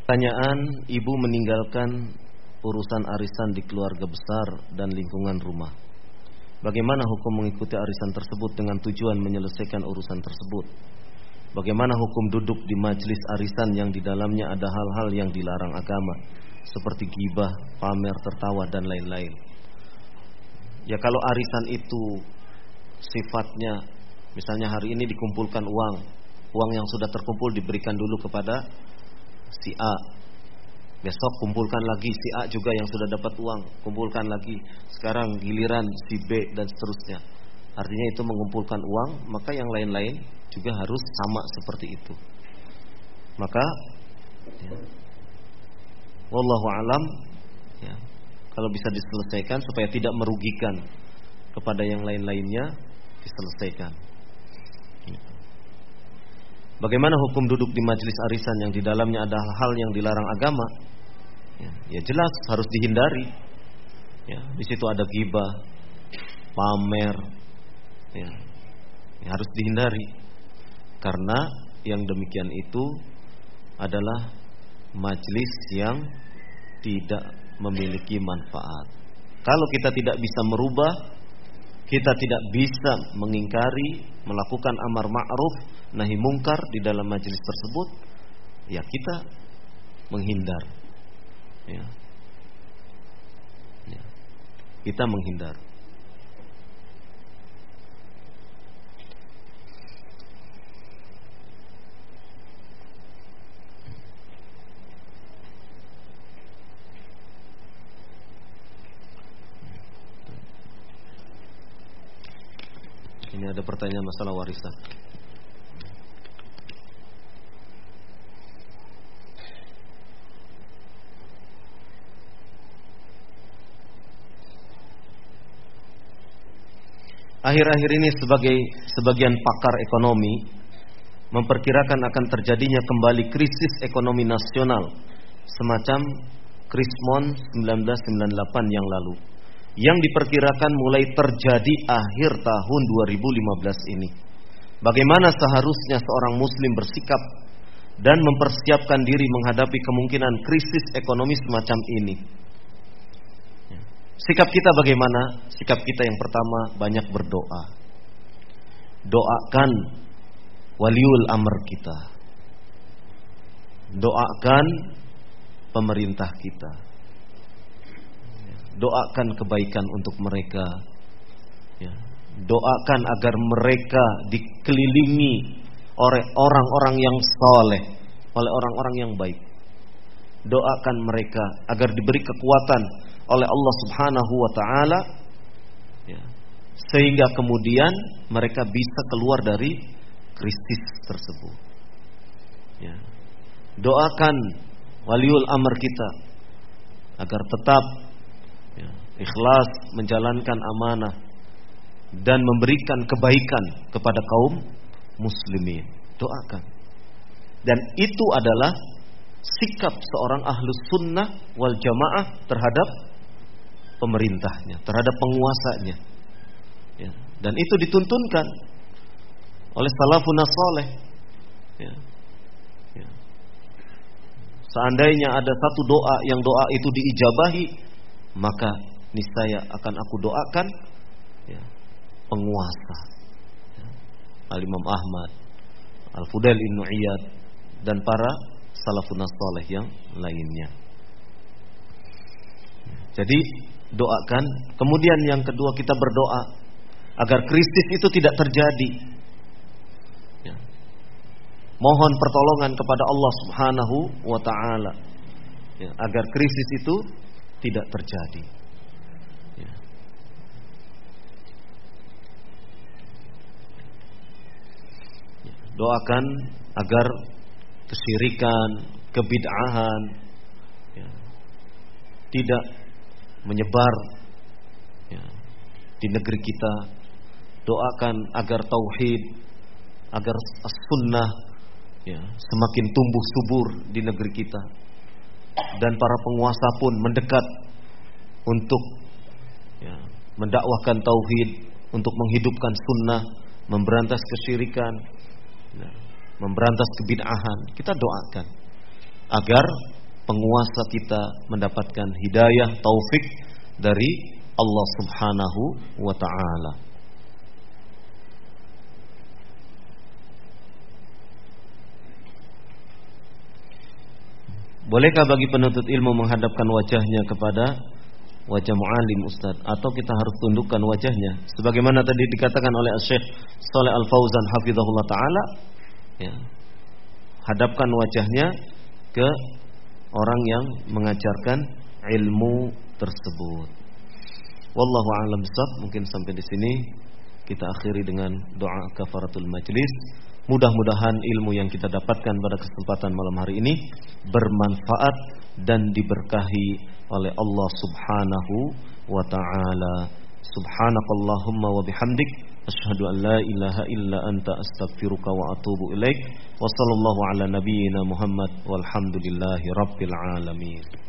Pertanyaan, ibu meninggalkan urusan arisan di keluarga besar dan lingkungan rumah. Bagaimana hukum mengikuti arisan tersebut dengan tujuan menyelesaikan urusan tersebut? Bagaimana hukum duduk di majelis arisan yang di dalamnya ada hal-hal yang dilarang agama, seperti ghibah, pamer, tertawa, dan lain-lain? Ya, kalau arisan itu sifatnya, misalnya hari ini dikumpulkan uang yang sudah terkumpul diberikan dulu kepada si A, besok kumpulkan lagi si A juga yang sudah dapat uang, kumpulkan lagi, sekarang giliran si B, dan seterusnya. Artinya itu mengumpulkan uang, maka yang lain-lain juga harus sama seperti itu. Maka ya, wallahu alam, ya, kalau bisa diselesaikan supaya tidak merugikan kepada yang lain-lainnya, diselesaikan. Bagaimana hukum duduk di majelis arisan yang di dalamnya ada hal yang dilarang agama? Ya jelas harus dihindari. Ya, di situ ada ghibah, pamer, ya harus dihindari. Karena yang demikian itu adalah majelis yang tidak memiliki manfaat. Kalau kita tidak bisa merubah, kita tidak bisa mengingkari, melakukan amar ma'ruf, nahi mungkar di dalam majelis tersebut, ya kita menghindar. Ya. Kita menghindar. Ini ada pertanyaan masalah warisan. Akhir-akhir ini sebagian pakar ekonomi memperkirakan akan terjadinya kembali krisis ekonomi nasional semacam Krismon 1998 yang lalu, yang diperkirakan mulai terjadi akhir tahun 2015 ini. Bagaimana seharusnya seorang muslim bersikap dan mempersiapkan diri menghadapi kemungkinan krisis ekonomi semacam ini? Sikap kita bagaimana? Sikap kita yang pertama, banyak berdoa. Doakan waliul amr kita. Doakan pemerintah kita. Doakan kebaikan untuk mereka. Doakan agar mereka dikelilingi oleh orang-orang yang saleh, oleh orang-orang yang baik. Doakan mereka agar diberi kekuatan oleh Allah Subhanahu wa ta'ala, sehingga kemudian mereka bisa keluar dari krisis tersebut. Doakan waliul amr kita agar tetap ikhlas menjalankan amanah dan memberikan kebaikan kepada kaum muslimin. Doakan. Dan itu adalah sikap seorang ahlus sunnah wal jamaah terhadap pemerintahnya, terhadap penguasanya. Dan itu dituntunkan oleh salafun saleh. Seandainya ada satu doa yang doa itu diijabahi, maka niscaya akan aku doakan penguasa, Al-Imam Ahmad, Al-Fudail Ibn Iyad, dan para salafun saleh yang lainnya. Jadi doakan. Kemudian yang kedua, kita berdoa agar krisis itu tidak terjadi. Mohon pertolongan kepada Allah Subhanahu wa ta'ala agar krisis itu tidak terjadi. Doakan agar kesyirikan, kebid'ahan tidak menyebar di negeri kita. Doakan agar tauhid, agar as-sunnah semakin tumbuh subur di negeri kita, dan para penguasa pun mendekat untuk mendakwahkan tauhid, untuk menghidupkan sunnah, memberantas kesyirikan, memberantas kebid'ahan. Kita doakan agar penguasa kita mendapatkan hidayah, taufik dari Allah Subhanahu wa ta'ala. Bolehkah bagi penuntut ilmu menghadapkan wajahnya kepada wajah mu'alim Ustaz, atau kita harus tundukkan wajahnya sebagaimana tadi dikatakan oleh Syekh Shalih Al Fauzan hafizahullah taala, ya. Hadapkan wajahnya ke orang yang mengajarkan ilmu tersebut. Wallahu a'lam bishawab. Mungkin sampai di sini kita akhiri dengan doa kafaratul majlis. Mudah-mudahan ilmu yang kita dapatkan pada kesempatan malam hari ini bermanfaat dan diberkahi oleh Allah Subhanahu wa ta'ala. Subhanakallahumma wa bihamdik, asyhadu an la ilaha illa anta, astaghfiruka wa atubu ilaik. Wa sallallahu ala nabiyyina Muhammad walhamdulillahi rabbil alamin.